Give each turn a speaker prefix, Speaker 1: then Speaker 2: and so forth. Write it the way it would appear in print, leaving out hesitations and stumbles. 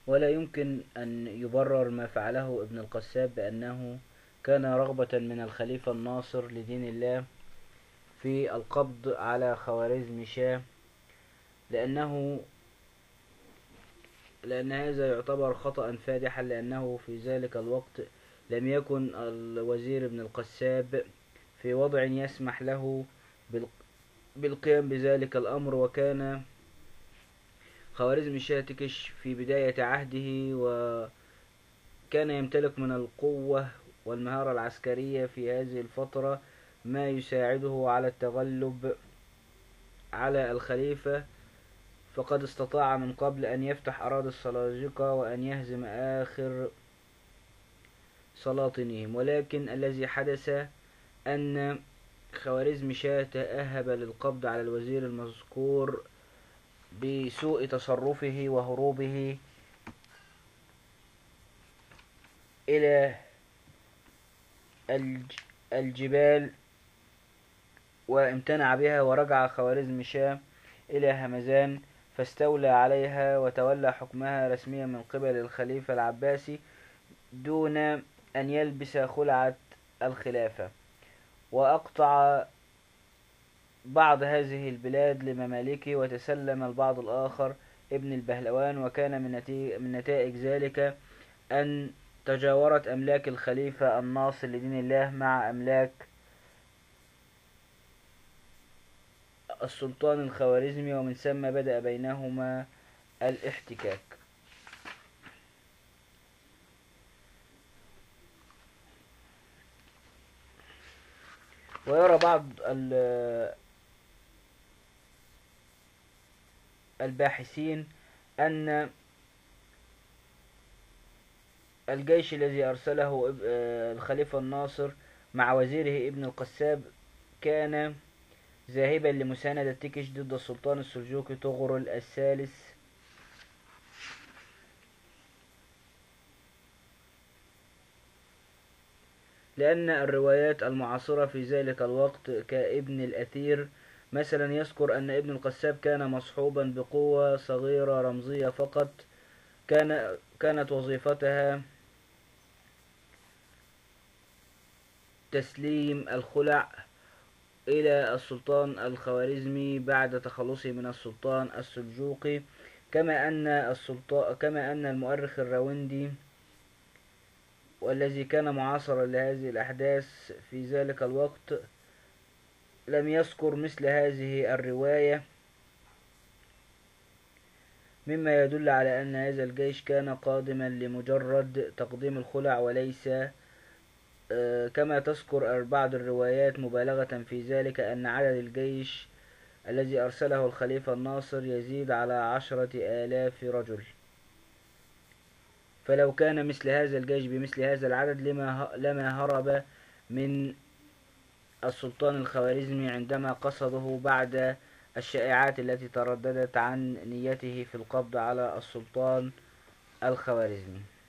Speaker 1: ولا يمكن أن يبرر ما فعله ابن القساب بأنه كان رغبة من الخليفة الناصر لدين الله في القبض على خوارزمشاه، لأنه لأن هذا يعتبر خطأ فادحا، لأنه في ذلك الوقت لم يكن الوزير ابن القساب في وضع يسمح له بالقيام بذلك الأمر، وكان خوارزمشاه تكش في بداية عهده، وكان يمتلك من القوة والمهارة العسكرية في هذه الفترة ما يساعده على التغلب على الخليفة، فقد استطاع من قبل أن يفتح أراضي السلاجقة وأن يهزم آخر سلاطينهم. ولكن الذي حدث أن خوارزمشاه تأهب للقبض على الوزير المذكور بسوء تصرفه وهروبه إلى الجبال وامتنع بها، ورجع خوارزمشاه إلى همذان فاستولى عليها وتولى حكمها رسميا من قبل الخليفة العباسي دون أن يلبس خلعة الخلافة، وأقطع بعض هذه البلاد لممالكه وتسلم البعض الآخر ابن البهلوان. وكان من نتائج ذلك أن تجاورت أملاك الخليفة الناصر لدين الله مع أملاك السلطان الخوارزمي، ومن ثم بدأ بينهما الاحتكاك. ويرى بعض الباحثين أن الجيش الذي أرسله الخليفة الناصر مع وزيره ابن القساب كان ذاهبا لمساندة تكش ضد السلطان السلجوقي طغرل الثالث، لأن الروايات المعاصرة في ذلك الوقت كابن الأثير مثلا يذكر أن ابن القساب كان مصحوبا بقوة صغيرة رمزية فقط كانت وظيفتها تسليم الخلع إلى السلطان الخوارزمي بعد تخلصه من السلطان السلجوقي، كما أن المؤرخ الراوندي والذي كان معاصرا لهذه الأحداث في ذلك الوقت لم يذكر مثل هذه الرواية، مما يدل على أن هذا الجيش كان قادما لمجرد تقديم الخلع وليس كما تذكر بعض الروايات مبالغة في ذلك أن عدد الجيش الذي أرسله الخليفة الناصر يزيد على 10,000 رجل. فلو كان مثل هذا الجيش بمثل هذا العدد لما هرب من السلطان الخوارزمي عندما قصده بعد الشائعات التي ترددت عن نيته في القبض على السلطان الخوارزمي.